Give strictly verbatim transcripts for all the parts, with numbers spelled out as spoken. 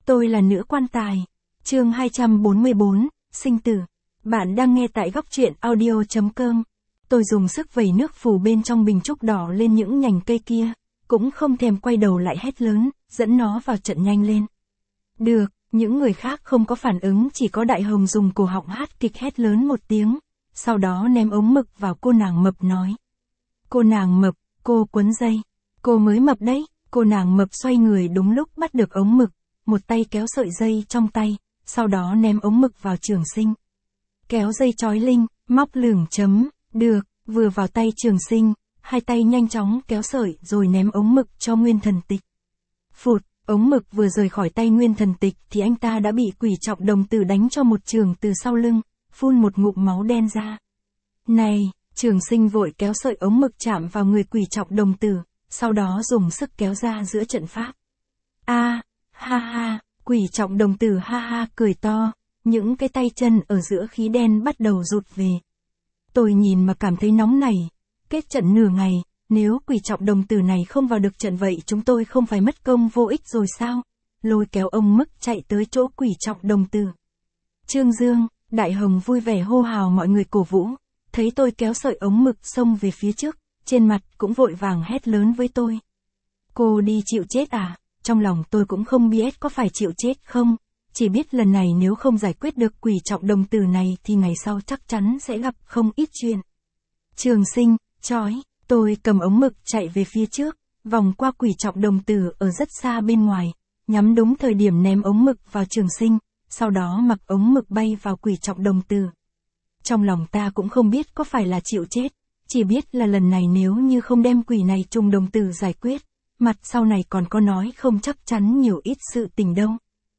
Tôi là nữ quan tài. Chương hai trăm bốn mươi bốn, sinh tử. Bạn đang nghe tại góc truyện audio chấm com. Tôi dùng sức vẩy nước phù bên trong bình trúc đỏ lên những nhành cây kia, cũng không thèm quay đầu lại hét lớn, dẫn nó vào trận nhanh lên. Được, những người khác không có phản ứng, chỉ có Đại Hồng dùng cổ họng hát kịch hét lớn một tiếng, sau đó ném ống mực vào cô nàng mập nói. Cô nàng mập, cô quấn dây. Cô mới mập đấy. Cô nàng mập xoay người đúng lúc bắt được ống mực, một tay kéo sợi dây trong tay, sau đó ném ống mực vào Trường Sinh. Kéo dây trói linh, móc lửng chấm, được, vừa vào tay Trường Sinh, hai tay nhanh chóng kéo sợi rồi ném ống mực cho Nguyên Thần Tịch. Phụt, ống mực vừa rời khỏi tay Nguyên Thần Tịch thì anh ta đã bị Quỷ Trọng Đồng Tử đánh cho một trường từ sau lưng, phun một ngụm máu đen ra. Này, Trường Sinh vội kéo sợi ống mực chạm vào người Quỷ Trọng Đồng Tử, sau đó dùng sức kéo ra giữa trận pháp. A, à, ha ha, Quỷ Trọng Đồng Tử ha ha cười to, những cái tay chân ở giữa khí đen bắt đầu rụt về. Tôi nhìn mà cảm thấy nóng nảy, kết trận nửa ngày, nếu Quỷ Trọng Đồng Tử này không vào được trận vậy chúng tôi không phải mất công vô ích rồi sao? Lôi kéo ông Mức chạy tới chỗ Quỷ Trọng Đồng Tử. Trương Dương, Đại Hồng vui vẻ hô hào mọi người cổ vũ, thấy tôi kéo sợi ống mực xông về phía trước, trên mặt cũng vội vàng hét lớn với tôi. Cô đi chịu chết à? Trong lòng tôi cũng không biết có phải chịu chết không, chỉ biết lần này nếu không giải quyết được Quỷ Trọng Đồng Tử này thì ngày sau chắc chắn sẽ gặp không ít chuyện. Trường Sinh, chói, tôi cầm ống mực chạy về phía trước, vòng qua Quỷ Trọng Đồng Tử ở rất xa bên ngoài, nhắm đúng thời điểm ném ống mực vào Trường Sinh, sau đó mặc ống mực bay vào Quỷ Trọng Đồng Tử. Trong lòng ta cũng không biết có phải là chịu chết, chỉ biết là lần này nếu như không đem quỷ này trùng đồng tử giải quyết, mặt sau này còn có nói không chắc chắn nhiều ít sự tình đâu.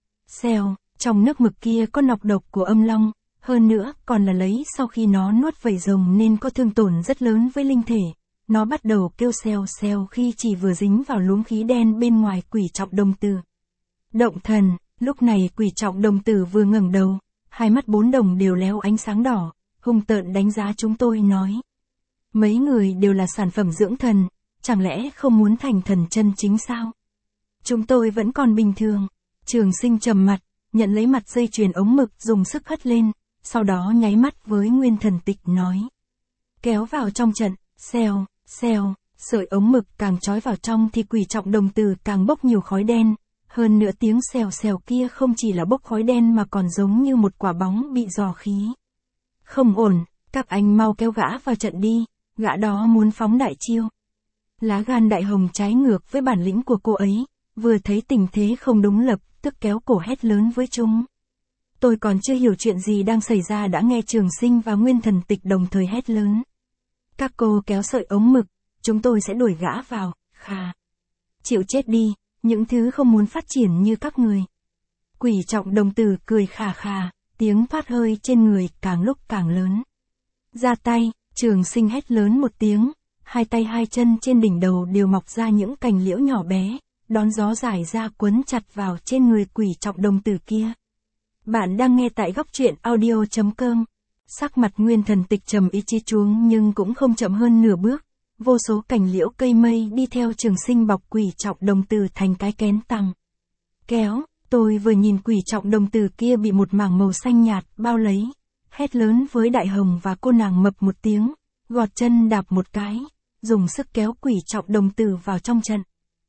Xèo, trong nước mực kia có nọc độc của âm long, hơn nữa còn là lấy sau khi nó nuốt vảy rồng nên có thương tổn rất lớn với linh thể. Nó bắt đầu kêu xèo xèo khi chỉ vừa dính vào luống khí đen bên ngoài Quỷ Trọng Đồng Tử. Động thần, lúc này Quỷ Trọng Đồng Tử vừa ngẩng đầu, hai mắt bốn đồng đều lóe ánh sáng đỏ, hung tợn đánh giá chúng tôi nói. Mấy người đều là sản phẩm dưỡng thần, chẳng lẽ không muốn thành thần chân chính sao? Chúng tôi vẫn còn bình thường. Trường Sinh trầm mặt, nhận lấy mặt dây chuyền ống mực dùng sức hất lên, sau đó nháy mắt với Nguyên Thần Tịch nói. Kéo vào trong trận, xèo, xèo, sợi ống mực càng trói vào trong thì Quỷ Trọng Đồng Tử càng bốc nhiều khói đen, hơn nữa tiếng xèo xèo kia không chỉ là bốc khói đen mà còn giống như một quả bóng bị rò khí. Không ổn, các anh mau kéo gã vào trận đi. Gã đó muốn phóng đại chiêu. Lá gan Đại Hồng trái ngược với bản lĩnh của cô ấy, vừa thấy tình thế không đúng lập tức kéo cổ hét lớn với chúng. Tôi còn chưa hiểu chuyện gì đang xảy ra đã nghe Trường Sinh và Nguyên Thần Tịch đồng thời hét lớn. Các cô kéo sợi ống mực, chúng tôi sẽ đuổi gã vào, khà. Chịu chết đi, những thứ không muốn phát triển như các người. Quỷ Trọng Đồng Tử cười khà khà, tiếng thoát hơi trên người càng lúc càng lớn. Ra tay. Trường Sinh hét lớn một tiếng, hai tay hai chân trên đỉnh đầu đều mọc ra những cành liễu nhỏ bé, đón gió giải ra quấn chặt vào trên người Quỷ Trọng Đồng Tử kia. Bạn đang nghe tại góc truyện audio chấm com. Sắc mặt Nguyên Thần Tịch trầm ý chí chuông nhưng cũng không chậm hơn nửa bước, vô số cành liễu cây mây đi theo Trường Sinh bọc Quỷ Trọng Đồng Tử thành cái kén tằm. Kéo, tôi vừa nhìn Quỷ Trọng Đồng Tử kia bị một mảng màu xanh nhạt bao lấy. Hét lớn với Đại Hồng và cô nàng mập một tiếng, gọt chân đạp một cái, dùng sức kéo Quỷ Trọng Đồng Tử vào trong trận.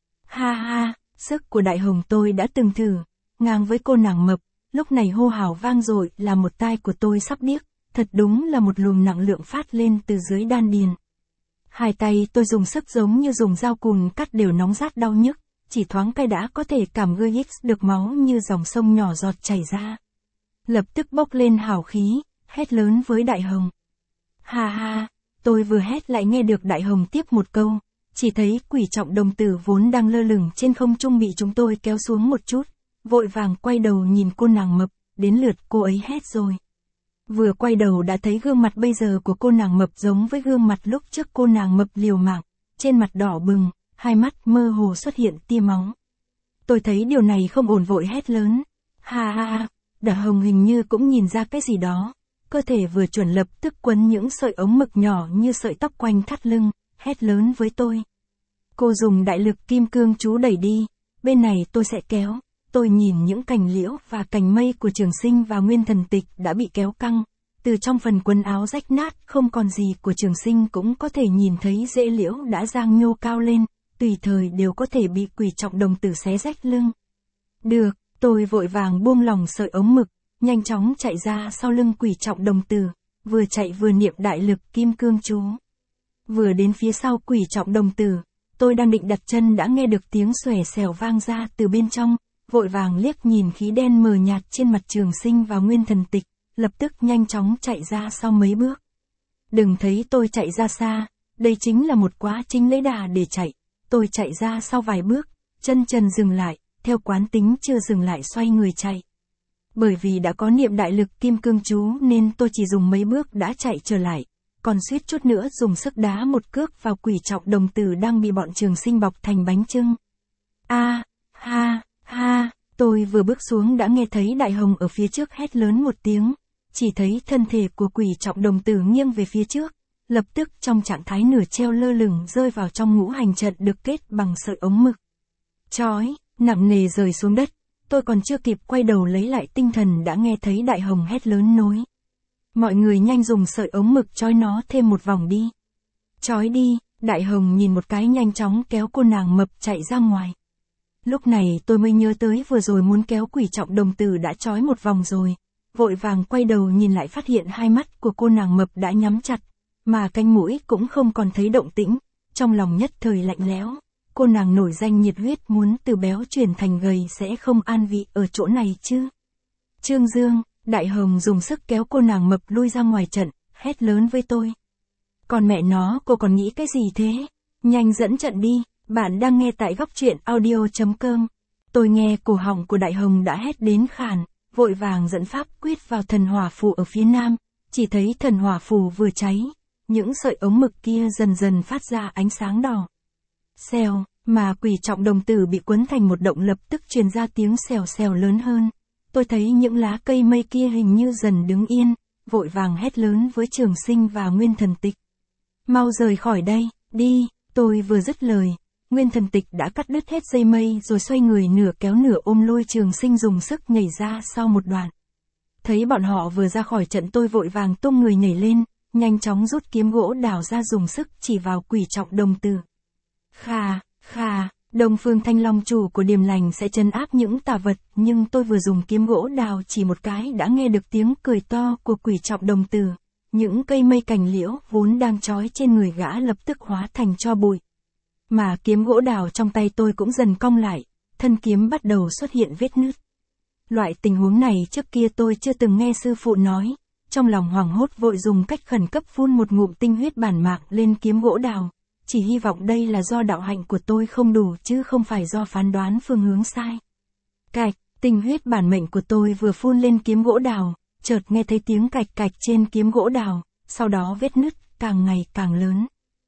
Ha ha, sức của Đại Hồng tôi đã từng thử, ngang với cô nàng mập, lúc này hô hào vang dội là một tai của tôi sắp điếc, thật đúng là một luồng năng lượng phát lên từ dưới đan điền. Hai tay tôi dùng sức giống như dùng dao cùn cắt đều nóng rát đau nhức, chỉ thoáng cái đã có thể cảm gơi được máu như dòng sông nhỏ giọt chảy ra. Lập tức bốc lên hào khí, hét lớn với Đại Hồng. Ha ha, tôi vừa hét lại nghe được Đại Hồng tiếp một câu, chỉ thấy Quỷ Trọng Đồng Tử vốn đang lơ lửng trên không trung bị chúng tôi kéo xuống một chút, vội vàng quay đầu nhìn cô nàng mập, đến lượt cô ấy hét rồi. Vừa quay đầu đã thấy gương mặt bây giờ của cô nàng mập giống với gương mặt lúc trước cô nàng mập liều mạng, trên mặt đỏ bừng, hai mắt mơ hồ xuất hiện tia máu. Tôi thấy điều này không ổn vội hét lớn. Ha ha ha, Đại Hồng hình như cũng nhìn ra cái gì đó. Cơ thể vừa chuẩn lập tức quấn những sợi ống mực nhỏ như sợi tóc quanh thắt lưng, hét lớn với tôi. Cô dùng đại lực kim cương chú đẩy đi, bên này tôi sẽ kéo, tôi nhìn những cành liễu và cành mây của Trường Sinh và Nguyên Thần Tịch đã bị kéo căng. Từ trong phần quần áo rách nát không còn gì của Trường Sinh cũng có thể nhìn thấy rễ liễu đã giang nhô cao lên, tùy thời đều có thể bị Quỷ Trọng Đồng Tử xé rách lưng. Được, tôi vội vàng buông lỏng sợi ống mực, nhanh chóng chạy ra sau lưng Quỷ Trọng Đồng Tử, vừa chạy vừa niệm đại lực kim cương chú. Vừa đến phía sau Quỷ Trọng Đồng Tử, tôi đang định đặt chân đã nghe được tiếng xòe xèo vang ra từ bên trong, vội vàng liếc nhìn khí đen mờ nhạt trên mặt Trường Sinh và Nguyên Thần Tịch, lập tức nhanh chóng chạy ra sau mấy bước. Đừng thấy tôi chạy ra xa, đây chính là một quá trình lấy đà để chạy. Tôi chạy ra sau vài bước, chân trần dừng lại, theo quán tính chưa dừng lại xoay người chạy. Bởi vì đã có niệm đại lực kim cương chú nên tôi chỉ dùng mấy bước đã chạy trở lại, còn suýt chút nữa dùng sức đá một cước vào Quỷ Trọng Đồng Tử đang bị bọn Trường Sinh bọc thành bánh chưng. A, ha, ha, tôi vừa bước xuống đã nghe thấy Đại Hồng ở phía trước hét lớn một tiếng, chỉ thấy thân thể của Quỷ Trọng Đồng Tử nghiêng về phía trước, lập tức trong trạng thái nửa treo lơ lửng rơi vào trong ngũ hành trận được kết bằng sợi ống mực. Chói, nặng nề rơi xuống đất, tôi còn chưa kịp quay đầu lấy lại tinh thần đã nghe thấy Đại Hồng hét lớn nối. Mọi người nhanh dùng sợi ống mực trói nó thêm một vòng đi. Trói đi, Đại Hồng nhìn một cái nhanh chóng kéo cô nàng mập chạy ra ngoài. Lúc này tôi mới nhớ tới vừa rồi muốn kéo Quỷ Trọng Đồng Tử đã trói một vòng rồi, vội vàng quay đầu nhìn lại phát hiện hai mắt của cô nàng mập đã nhắm chặt, mà cánh mũi cũng không còn thấy động tĩnh, trong lòng nhất thời lạnh lẽo. Cô nàng nổi danh nhiệt huyết muốn từ béo chuyển thành gầy sẽ không an vị ở chỗ này chứ. Trương Dương, Đại Hồng dùng sức kéo cô nàng mập lui ra ngoài trận, hét lớn với tôi. Còn mẹ nó, cô còn nghĩ cái gì thế? Nhanh dẫn trận đi, bạn đang nghe tại góc truyện audio chấm com. Tôi nghe cổ họng của Đại Hồng đã hét đến khàn, vội vàng dẫn pháp quyết vào thần hỏa phù ở phía nam, chỉ thấy thần hỏa phù vừa cháy, những sợi ống mực kia dần dần phát ra ánh sáng đỏ. Xèo, mà Quỷ Trọng Đồng Tử bị quấn thành một động lập tức truyền ra tiếng xèo xèo lớn hơn. Tôi thấy những lá cây mây kia hình như dần đứng yên, vội vàng hét lớn với Trường Sinh và Nguyên Thần Tịch. Mau rời khỏi đây, đi, tôi vừa dứt lời, Nguyên Thần Tịch đã cắt đứt hết dây mây rồi xoay người nửa kéo nửa ôm lôi Trường Sinh dùng sức nhảy ra sau một đoạn. Thấy bọn họ vừa ra khỏi trận tôi vội vàng tung người nhảy lên, nhanh chóng rút kiếm gỗ đào ra dùng sức chỉ vào Quỷ Trọng Đồng Tử. Khà, khà, Đông Phương Thanh Long chủ của Điềm Lành sẽ trấn áp những tà vật, nhưng tôi vừa dùng kiếm gỗ đào chỉ một cái đã nghe được tiếng cười to của Quỷ Trọng Đồng Tử. Những cây mây cành liễu vốn đang trói trên người gã lập tức hóa thành tro bụi. Mà kiếm gỗ đào trong tay tôi cũng dần cong lại, thân kiếm bắt đầu xuất hiện vết nứt. Loại tình huống này trước kia tôi chưa từng nghe sư phụ nói, trong lòng hoảng hốt vội dùng cách khẩn cấp phun một ngụm tinh huyết bản mạc lên kiếm gỗ đào. Chỉ hy vọng đây là do đạo hạnh của tôi không đủ chứ không phải do phán đoán phương hướng sai. Cạch, tinh huyết bản mệnh của tôi vừa phun lên kiếm gỗ đào, chợt nghe thấy tiếng cạch cạch trên kiếm gỗ đào, sau đó vết nứt càng ngày càng lớn.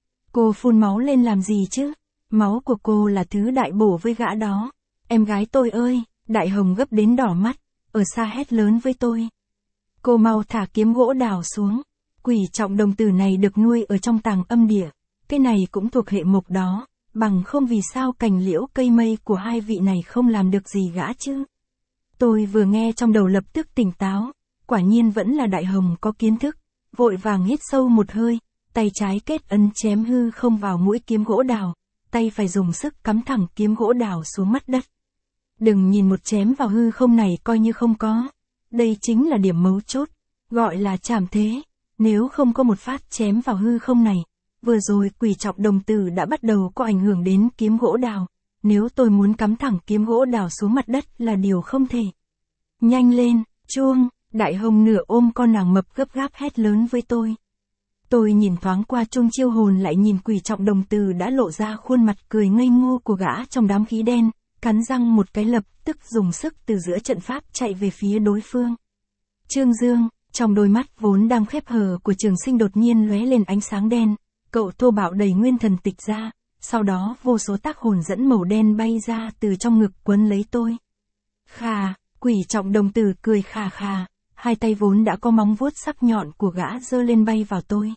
Cô phun máu lên làm gì chứ? Máu của cô là thứ đại bổ với gã đó. Em gái tôi ơi, Đại Hồng gấp đến đỏ mắt, ở xa hét lớn với tôi. Cô mau thả kiếm gỗ đào xuống. Quỷ Trọng Đồng Tử này được nuôi ở trong tàng âm địa. Cái này cũng thuộc hệ mộc đó, bằng không vì sao cành liễu cây mây của hai vị này không làm được gì gã chứ. Tôi vừa nghe trong đầu lập tức tỉnh táo, quả nhiên vẫn là Đại Hồng có kiến thức, vội vàng hít sâu một hơi, tay trái kết ấn chém hư không vào mũi kiếm gỗ đào, tay phải dùng sức cắm thẳng kiếm gỗ đào xuống mặt đất. Đừng nhìn một chém vào hư không này coi như không có, đây chính là điểm mấu chốt, gọi là trảm thế, nếu không có một phát chém vào hư không này. Vừa rồi Quỷ Trọng Đồng Tử đã bắt đầu có ảnh hưởng đến kiếm gỗ đào, nếu tôi muốn cắm thẳng kiếm gỗ đào xuống mặt đất là điều không thể. Nhanh lên, chuông, Đại Hồng nửa ôm con nàng mập gấp gáp hét lớn với tôi. Tôi nhìn thoáng qua chuông chiêu hồn lại nhìn Quỷ Trọng Đồng Tử đã lộ ra khuôn mặt cười ngây ngô của gã trong đám khí đen, cắn răng một cái lập tức dùng sức từ giữa trận pháp chạy về phía đối phương. Trương Dương, trong đôi mắt vốn đang khép hờ của Trường Sinh đột nhiên lóe lên ánh sáng đen. Cậu thô bạo đẩy Nguyên Thần Tịch ra, sau đó vô số tác hồn dẫn màu đen bay ra từ trong ngực quấn lấy tôi. Khà, Quỷ Trọng Đồng Tử cười khà khà, hai tay vốn đã có móng vuốt sắc nhọn của gã giơ lên bay vào tôi.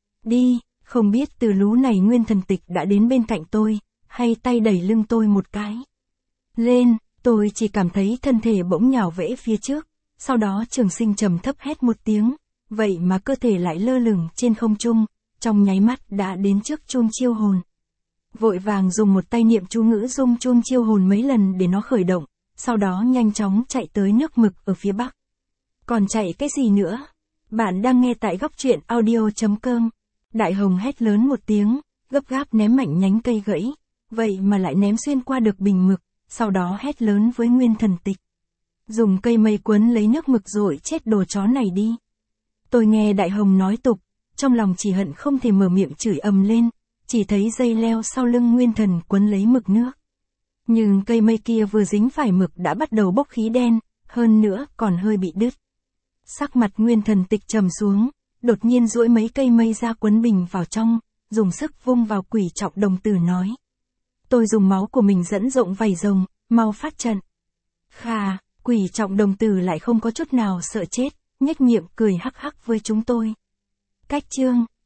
Đi, không biết từ lú này Nguyên Thần Tịch đã đến bên cạnh tôi, hay tay đẩy lưng tôi một cái. Lên, Tôi chỉ cảm thấy thân thể bỗng nhào vễ phía trước, sau đó Trường Sinh trầm thấp hét một tiếng, vậy mà cơ thể lại lơ lửng trên không trung, trong nháy mắt đã đến trước chuông chiêu hồn. Vội vàng dùng một tay niệm chú ngữ rung chuông chiêu hồn mấy lần để nó khởi động, sau đó nhanh chóng chạy tới nước mực ở phía bắc. Còn chạy cái gì nữa? Bạn đang nghe tại góc truyện audio.com. Đại Hồng hét lớn một tiếng, gấp gáp ném mạnh nhánh cây gãy, vậy mà lại ném xuyên qua được bình mực, sau đó hét lớn với Nguyên Thần Tịch. Dùng cây mây quấn lấy nước mực rồi chết đồ chó này đi. Tôi nghe Đại Hồng nói tục, trong lòng chỉ hận không thể mở miệng chửi ầm lên, chỉ thấy dây leo sau lưng Nguyên Thần quấn lấy mực nước. Nhưng cây mây kia vừa dính phải mực đã bắt đầu bốc khí đen, hơn nữa còn hơi bị đứt. Sắc mặt Nguyên Thần Tịch trầm xuống, đột nhiên duỗi mấy cây mây ra quấn bình vào trong, dùng sức vung vào Quỷ Trọng Đồng Tử nói. Tôi dùng máu của mình dẫn rộng vảy rồng, mau phát trận. Khà, Quỷ Trọng Đồng Tử lại không có chút nào sợ chết, nhếch miệng cười hắc hắc với chúng tôi. Cách chương